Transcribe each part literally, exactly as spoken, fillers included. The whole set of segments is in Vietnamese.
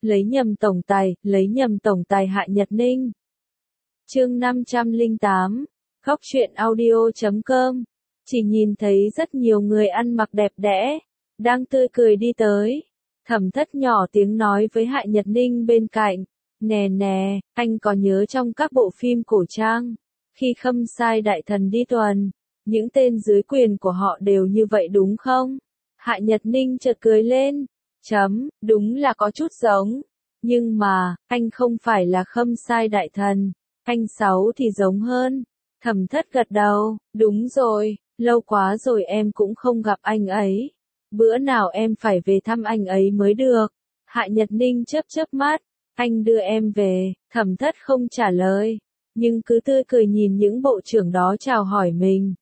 lấy nhầm tổng tài, lấy nhầm tổng tài Hạ Nhật Ninh. Chương năm trăm lẻ tám, Góc truyện audio chấm com. Chỉ nhìn thấy rất nhiều người ăn mặc đẹp đẽ, đang tươi cười đi tới. Thẩm Thất nhỏ tiếng nói với Hạ Nhật Ninh bên cạnh, nè nè, anh có nhớ trong các bộ phim cổ trang, khi Khâm Sai đại thần đi tuần, những tên dưới quyền của họ đều như vậy đúng không? Hạ Nhật Ninh chợt cười lên, chấm, đúng là có chút giống, nhưng mà, anh không phải là Khâm Sai đại thần, anh Sáu thì giống hơn. Thẩm Thất gật đầu, đúng rồi, lâu quá rồi em cũng không gặp anh ấy. Bữa nào em phải về thăm anh ấy mới được. Hạ Nhật Ninh chớp chớp mắt, anh đưa em về. Thẩm Thất không trả lời, nhưng cứ tươi cười nhìn những bộ trưởng đó chào hỏi mình.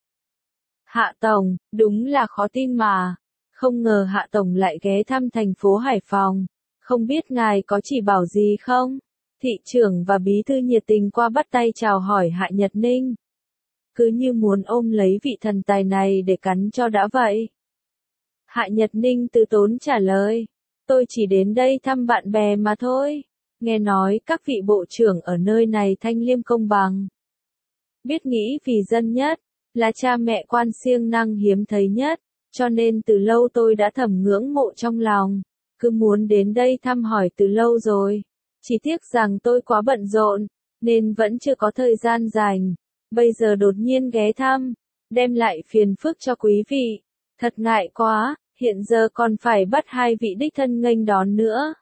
Hạ Tổng, đúng là khó tin mà. Không ngờ Hạ Tổng lại ghé thăm thành phố Hải Phòng. Không biết ngài có chỉ bảo gì không? Thị trưởng và bí thư nhiệt tình qua bắt tay chào hỏi Hạ Nhật Ninh. Cứ như muốn ôm lấy vị thần tài này để cắn cho đã vậy. Hạ Nhật Ninh từ tốn trả lời, tôi chỉ đến đây thăm bạn bè mà thôi. Nghe nói các vị bộ trưởng ở nơi này thanh liêm công bằng. Biết nghĩ vì dân nhất, là cha mẹ quan siêng năng hiếm thấy nhất, cho nên từ lâu tôi đã thầm ngưỡng mộ trong lòng. Cứ muốn đến đây thăm hỏi từ lâu rồi. Chỉ tiếc rằng tôi quá bận rộn, nên vẫn chưa có thời gian dành. Bây giờ đột nhiên ghé thăm, đem lại phiền phức cho quý vị. Thật ngại quá, hiện giờ còn phải bắt hai vị đích thân nghênh đón nữa.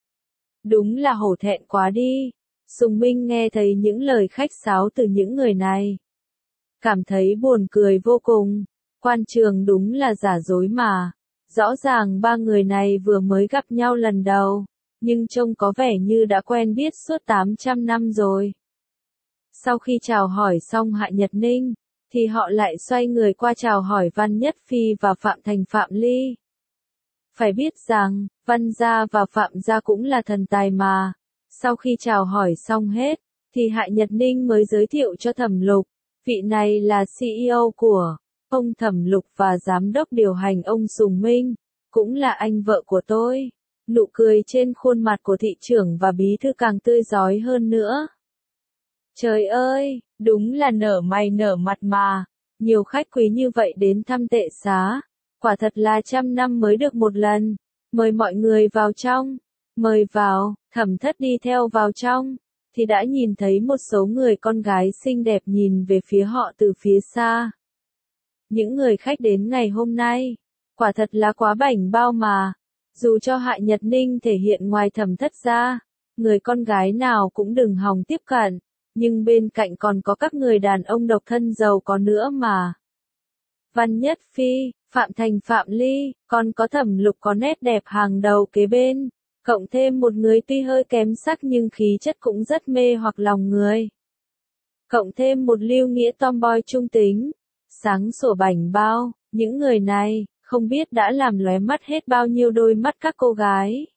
Đúng là hổ thẹn quá đi. Sùng Minh nghe thấy những lời khách sáo từ những người này, cảm thấy buồn cười vô cùng. Quan trường đúng là giả dối mà. Rõ ràng ba người này vừa mới gặp nhau lần đầu, nhưng trông có vẻ như đã quen biết suốt tám trăm năm rồi. Sau khi chào hỏi xong Hạ Nhật Ninh, thì họ lại xoay người qua chào hỏi Văn Nhất Phi và Phạm Thành Phạm Ly. Phải biết rằng, Văn gia và Phạm gia cũng là thần tài mà. Sau khi chào hỏi xong hết, thì Hạ Nhật Ninh mới giới thiệu cho Thẩm Lục, vị này là xê e ô của ông Thẩm Lục và giám đốc điều hành ông Sùng Minh, cũng là anh vợ của tôi. Nụ cười trên khuôn mặt của thị trưởng và bí thư càng tươi rói hơn nữa. Trời ơi, đúng là nở mày nở mặt mà, nhiều khách quý như vậy đến thăm tệ xá, quả thật là trăm năm mới được một lần. Mời mọi người vào trong, mời vào. Thẩm Thất đi theo vào trong, thì đã nhìn thấy một số người con gái xinh đẹp nhìn về phía họ từ phía xa. Những người khách đến ngày hôm nay, quả thật là quá bảnh bao mà, dù cho Hạ Nhật Ninh thể hiện ngoài Thẩm Thất ra, người con gái nào cũng đừng hòng tiếp cận. Nhưng bên cạnh còn có các người đàn ông độc thân giàu có nữa mà. Văn Nhất Phi, Phạm Thành Phạm Ly, còn có Thẩm Lục có nét đẹp hàng đầu kế bên, cộng thêm một người tuy hơi kém sắc nhưng khí chất cũng rất mê hoặc lòng người. Cộng thêm một Lưu Nghĩa tomboy trung tính, sáng sủa bảnh bao, những người này, không biết đã làm lóe mắt hết bao nhiêu đôi mắt các cô gái.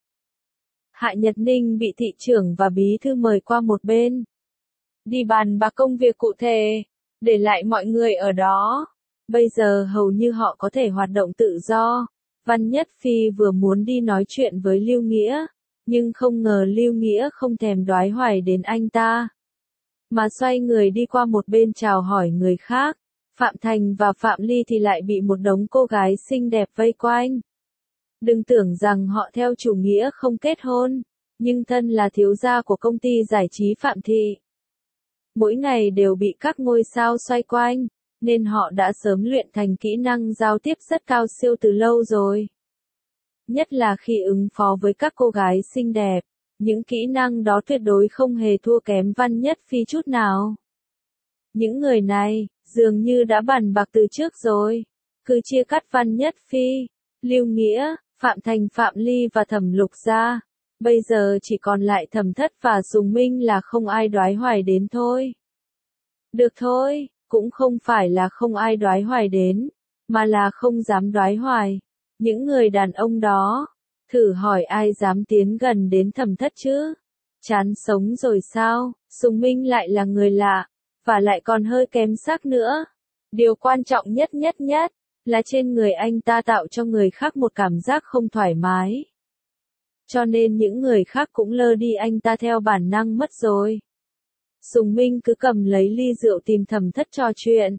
Hạ Nhật Ninh bị thị trưởng và bí thư mời qua một bên. Đi bàn bạc công việc cụ thể, để lại mọi người ở đó. Bây giờ hầu như họ có thể hoạt động tự do. Văn Nhất Phi vừa muốn đi nói chuyện với Lưu Nghĩa, nhưng không ngờ Lưu Nghĩa không thèm đoái hoài đến anh ta, mà xoay người đi qua một bên chào hỏi người khác. Phạm Thành và Phạm Ly thì lại bị một đống cô gái xinh đẹp vây quanh. Đừng tưởng rằng họ theo chủ nghĩa không kết hôn, nhưng thân là thiếu gia của công ty giải trí Phạm Thị, mỗi ngày đều bị các ngôi sao xoay quanh, nên họ đã sớm luyện thành kỹ năng giao tiếp rất cao siêu từ lâu rồi. Nhất là khi ứng phó với các cô gái xinh đẹp, những kỹ năng đó tuyệt đối không hề thua kém Văn Nhất Phi chút nào. Những người này, dường như đã bàn bạc từ trước rồi, cứ chia cắt Văn Nhất Phi, Lưu Nghĩa, Phạm Thành Phạm Ly và Thẩm Lục ra. Bây giờ chỉ còn lại Thẩm Thất và Sùng Minh là không ai đoái hoài đến thôi. Được thôi, cũng không phải là không ai đoái hoài đến, mà là không dám đoái hoài. Những người đàn ông đó, thử hỏi ai dám tiến gần đến Thẩm Thất chứ? Chán sống rồi sao? Sùng Minh lại là người lạ, và lại còn hơi kém sắc nữa. Điều quan trọng nhất nhất nhất, là trên người anh ta tạo cho người khác một cảm giác không thoải mái. cho nên những người khác cũng lơ đi anh ta theo bản năng mất rồi. Sùng Minh cứ cầm lấy ly rượu tìm Thẩm Thất trò chuyện.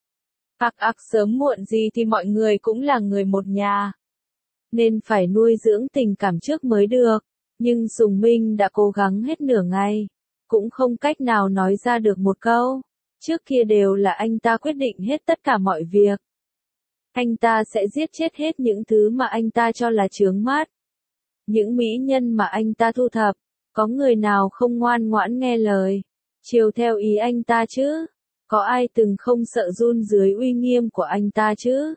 Ặc ặc sớm muộn gì thì mọi người cũng là người một nhà, nên phải nuôi dưỡng tình cảm trước mới được. Nhưng Sùng Minh đã cố gắng hết nửa ngày, cũng không cách nào nói ra được một câu. Trước kia đều là anh ta quyết định hết tất cả mọi việc. Anh ta sẽ giết chết hết những thứ mà anh ta cho là chướng mắt. Những mỹ nhân mà anh ta thu thập, có người nào không ngoan ngoãn nghe lời, chiều theo ý anh ta chứ? Có ai từng không sợ run dưới uy nghiêm của anh ta chứ?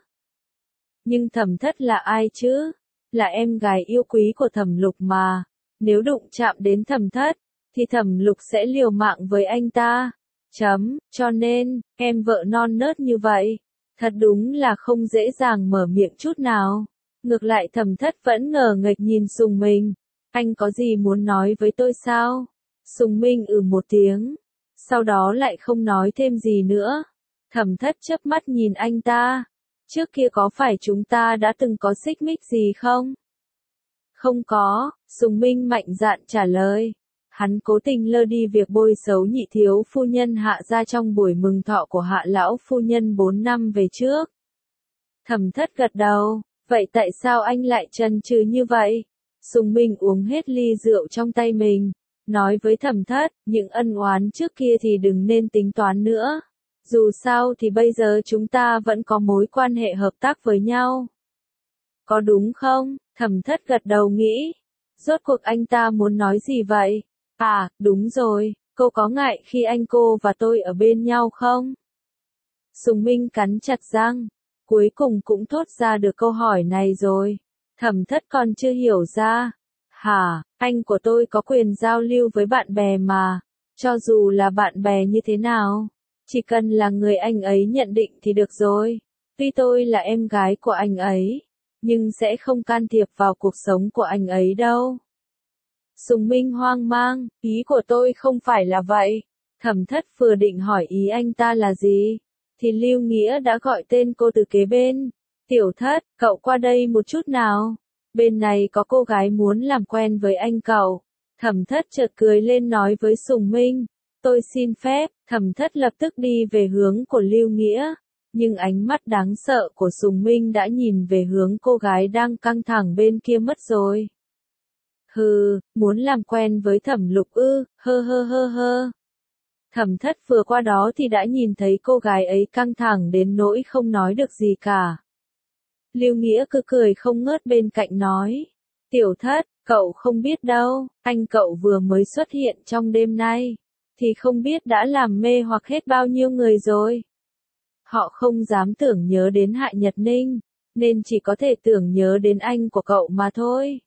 Nhưng Thẩm Thất là ai chứ? Là em gái yêu quý của Thẩm Lục mà. Nếu đụng chạm đến Thẩm Thất, thì Thẩm Lục sẽ liều mạng với anh ta. Chấm, cho nên, em vợ non nớt như vậy, thật đúng là không dễ dàng mở miệng chút nào. Ngược lại Thẩm Thất vẫn ngờ nghệch nhìn Sùng Minh. Anh có gì muốn nói với tôi sao? Sùng Minh ừ một tiếng, sau đó lại không nói thêm gì nữa. Thẩm Thất chớp mắt nhìn anh ta. Trước kia có phải chúng ta đã từng có xích mích gì không? Không có, Sùng Minh mạnh dạn trả lời. Hắn cố tình lơ đi việc bôi xấu nhị thiếu phu nhân Hạ gia trong buổi mừng thọ của Hạ lão phu nhân bốn năm về trước. Thẩm Thất gật đầu, vậy tại sao anh lại chần chừ như vậy? Sùng Minh uống hết ly rượu trong tay mình, nói với Thẩm Thất, những ân oán trước kia thì đừng nên tính toán nữa. Dù sao thì bây giờ chúng ta vẫn có mối quan hệ hợp tác với nhau. Có đúng không? Thẩm Thất gật đầu nghĩ. Rốt cuộc anh ta muốn nói gì vậy? À, đúng rồi, cô có ngại khi anh cô và tôi ở bên nhau không? Sùng Minh cắn chặt răng, cuối cùng cũng thốt ra được câu hỏi này rồi. Thẩm Thất còn chưa hiểu ra. Hả, anh của tôi có quyền giao lưu với bạn bè mà, cho dù là bạn bè như thế nào, chỉ cần là người anh ấy nhận định thì được rồi. Tuy tôi là em gái của anh ấy, nhưng sẽ không can thiệp vào cuộc sống của anh ấy đâu. Sùng Minh hoang mang, ý của tôi không phải là vậy. Thẩm Thất vừa định hỏi ý anh ta là gì, thì Lưu Nghĩa đã gọi tên cô từ kế bên. Tiểu Thất, cậu qua đây một chút nào. Bên này có cô gái muốn làm quen với anh cậu. Thẩm Thất chợt cười lên nói với Sùng Minh. Tôi xin phép. Thẩm Thất lập tức đi về hướng của Lưu Nghĩa. Nhưng ánh mắt đáng sợ của Sùng Minh đã nhìn về hướng cô gái đang căng thẳng bên kia mất rồi. Hừ, muốn làm quen với Thẩm Lục ư, hơ hơ hơ hơ. Thẩm Thất vừa qua đó thì đã nhìn thấy cô gái ấy căng thẳng đến nỗi không nói được gì cả. Lưu Nghĩa cứ cười không ngớt bên cạnh nói. Tiểu Thất, cậu không biết đâu, anh cậu vừa mới xuất hiện trong đêm nay, thì không biết đã làm mê hoặc hết bao nhiêu người rồi. Họ không dám tưởng nhớ đến Hạ Nhật Ninh, nên chỉ có thể tưởng nhớ đến anh của cậu mà thôi.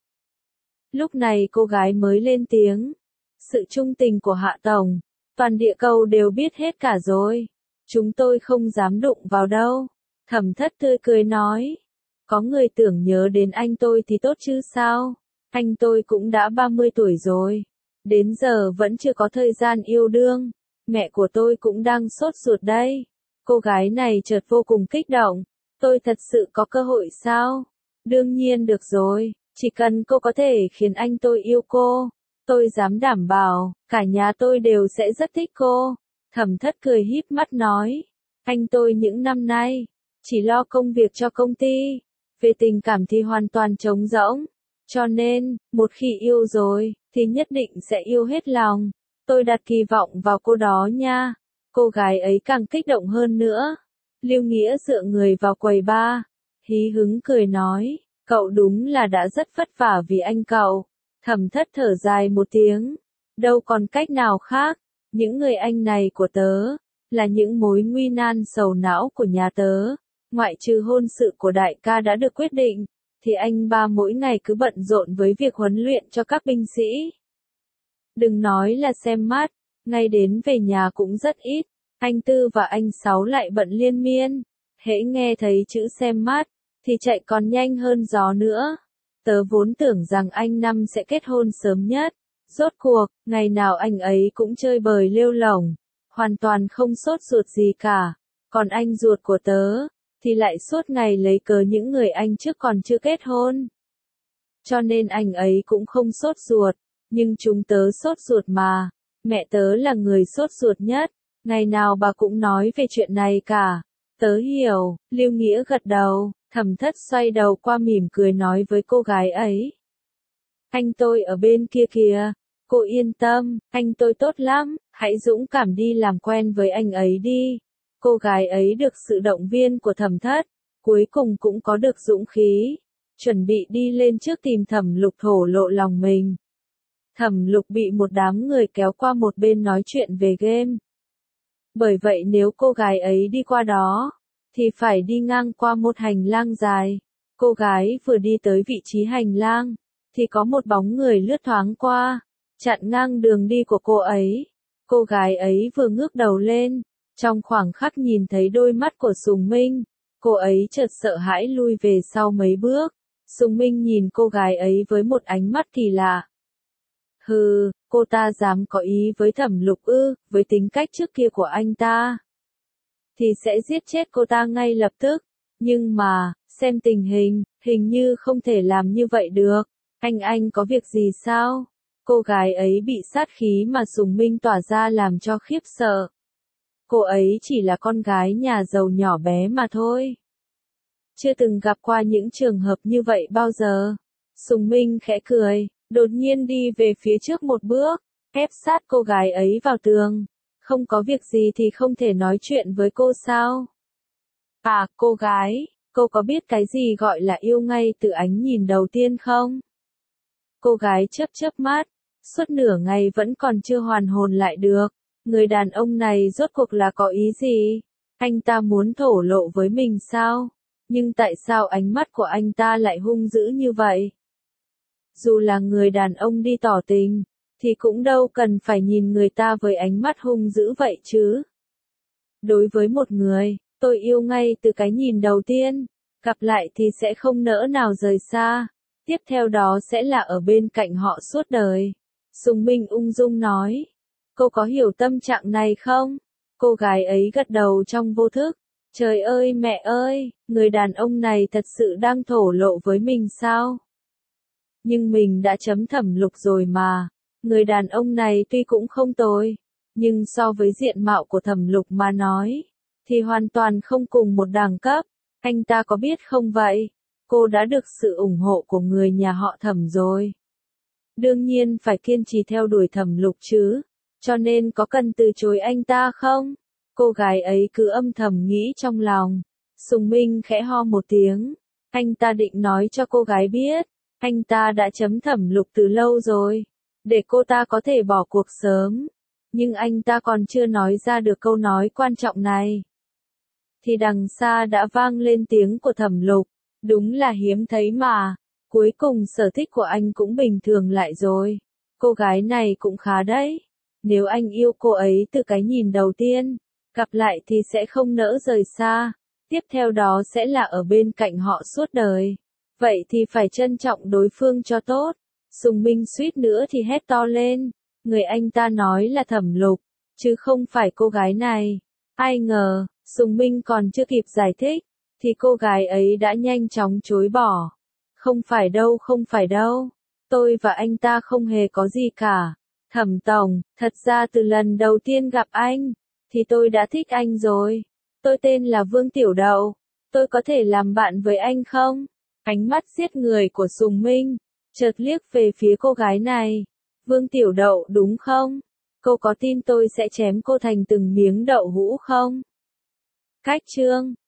Lúc này cô gái mới lên tiếng. Sự trung tình của Hạ Tổng, toàn địa cầu đều biết hết cả rồi. Chúng tôi không dám đụng vào đâu. Thẩm Thất tươi cười nói. Có người tưởng nhớ đến anh tôi thì tốt chứ sao? Anh tôi cũng đã ba mươi tuổi rồi. Đến giờ vẫn chưa có thời gian yêu đương. Mẹ của tôi cũng đang sốt ruột đây. Cô gái này chợt vô cùng kích động. Tôi thật sự có cơ hội sao? Đương nhiên được rồi. Chỉ cần cô có thể khiến anh tôi yêu cô, tôi dám đảm bảo, cả nhà tôi đều sẽ rất thích cô. Thẩm Thất cười híp mắt nói. Anh tôi những năm nay, chỉ lo công việc cho công ty. Về tình cảm thì hoàn toàn trống rỗng. Cho nên, một khi yêu rồi, thì nhất định sẽ yêu hết lòng. Tôi đặt kỳ vọng vào cô đó nha. Cô gái ấy càng kích động hơn nữa. Lưu Nghĩa dựa người vào quầy bar, hí hứng cười nói. Cậu đúng là đã rất vất vả vì anh cậu. Thẩm Thất thở dài một tiếng. Đâu còn cách nào khác. Những người anh này của tớ, là những mối nguy nan sầu não của nhà tớ. Ngoại trừ hôn sự của đại ca đã được quyết định, thì anh ba mỗi ngày cứ bận rộn với việc huấn luyện cho các binh sĩ. Đừng nói là xem mắt, ngay đến về nhà cũng rất ít. Anh Tư và anh Sáu lại bận liên miên. Hễ nghe thấy chữ xem mắt, thì chạy còn nhanh hơn gió nữa. Tớ vốn tưởng rằng anh Năm sẽ kết hôn sớm nhất. Rốt cuộc, ngày nào anh ấy cũng chơi bời lêu lổng, hoàn toàn không sốt ruột gì cả. Còn anh ruột của tớ, thì lại suốt ngày lấy cớ những người anh trước còn chưa kết hôn. cho nên anh ấy cũng không sốt ruột, nhưng chúng tớ sốt ruột mà, mẹ tớ là người sốt ruột nhất, ngày nào bà cũng nói về chuyện này cả. Tớ hiểu, Lưu Nghĩa gật đầu, Thẩm Thất xoay đầu qua mỉm cười nói với cô gái ấy. Anh tôi ở bên kia kìa, cô yên tâm, anh tôi tốt lắm, hãy dũng cảm đi làm quen với anh ấy đi. Cô gái ấy được sự động viên của Thẩm Thất, cuối cùng cũng có được dũng khí, chuẩn bị đi lên trước tìm Thẩm Lục thổ lộ lòng mình. Thẩm Lục bị một đám người kéo qua một bên nói chuyện về game. Bởi vậy nếu cô gái ấy đi qua đó, thì phải đi ngang qua một hành lang dài. Cô gái vừa đi tới vị trí hành lang, thì có một bóng người lướt thoáng qua, chặn ngang đường đi của cô ấy. Cô gái ấy vừa ngước đầu lên, trong khoảng khắc nhìn thấy đôi mắt của Sùng Minh, cô ấy chợt sợ hãi lui về sau mấy bước. Sùng Minh nhìn cô gái ấy với một ánh mắt kỳ lạ. Hừ, cô ta dám có ý với Thẩm Lục ư, với tính cách trước kia của anh ta, thì sẽ giết chết cô ta ngay lập tức. Nhưng mà, xem tình hình, hình như không thể làm như vậy được. Anh anh có việc gì sao? Cô gái ấy bị sát khí mà Sùng Minh tỏa ra làm cho khiếp sợ. Cô ấy chỉ là con gái nhà giàu nhỏ bé mà thôi. Chưa từng gặp qua những trường hợp như vậy bao giờ. Sùng Minh khẽ cười, đột nhiên đi về phía trước một bước, ép sát cô gái ấy vào tường. Không có việc gì thì không thể nói chuyện với cô sao? À, cô gái, cô có biết cái gì gọi là yêu ngay từ ánh nhìn đầu tiên không? Cô gái chớp chớp mắt, suốt nửa ngày vẫn còn chưa hoàn hồn lại được. Người đàn ông này rốt cuộc là có ý gì? Anh ta muốn thổ lộ với mình sao? Nhưng tại sao ánh mắt của anh ta lại hung dữ như vậy? Dù là người đàn ông đi tỏ tình, thì cũng đâu cần phải nhìn người ta với ánh mắt hung dữ vậy chứ. Đối với một người, tôi yêu ngay từ cái nhìn đầu tiên, gặp lại thì sẽ không nỡ nào rời xa, tiếp theo đó sẽ là ở bên cạnh họ suốt đời. Sùng Minh ung dung nói, cô có hiểu tâm trạng này không? Cô gái ấy gật đầu trong vô thức. Trời ơi mẹ ơi, người đàn ông này thật sự đang thổ lộ với mình sao? Nhưng mình đã chấm Thẩm Lục rồi mà. Người đàn ông này tuy cũng không tồi, nhưng so với diện mạo của Thẩm Lục mà nói, thì hoàn toàn không cùng một đẳng cấp. Anh ta có biết không vậy? Cô đã được sự ủng hộ của người nhà họ Thẩm rồi. Đương nhiên phải kiên trì theo đuổi Thẩm Lục chứ, cho nên có cần từ chối anh ta không? Cô gái ấy cứ âm thầm nghĩ trong lòng. Sùng Minh khẽ ho một tiếng. Anh ta định nói cho cô gái biết, anh ta đã chấm Thẩm Lục từ lâu rồi, để cô ta có thể bỏ cuộc sớm. Nhưng anh ta còn chưa nói ra được câu nói quan trọng này, thì đằng xa đã vang lên tiếng của Thẩm Lục. Đúng là hiếm thấy mà. Cuối cùng sở thích của anh cũng bình thường lại rồi. Cô gái này cũng khá đấy. Nếu anh yêu cô ấy từ cái nhìn đầu tiên, gặp lại thì sẽ không nỡ rời xa. Tiếp theo đó sẽ là ở bên cạnh họ suốt đời. Vậy thì phải trân trọng đối phương cho tốt. Sùng Minh suýt nữa thì hét to lên. Người anh ta nói là Thẩm Lục, chứ không phải cô gái này. Ai ngờ, Sùng Minh còn chưa kịp giải thích, thì cô gái ấy đã nhanh chóng chối bỏ. Không phải đâu, không phải đâu. Tôi và anh ta không hề có gì cả. Thẩm tổng, thật ra từ lần đầu tiên gặp anh, thì tôi đã thích anh rồi. Tôi tên là Vương Tiểu Đậu. Tôi có thể làm bạn với anh không? Ánh mắt giết người của Sùng Minh chợt liếc về phía cô gái này. Vương Tiểu Đậu đúng không? Cô có tin tôi sẽ chém cô thành từng miếng đậu hũ không? Cách chương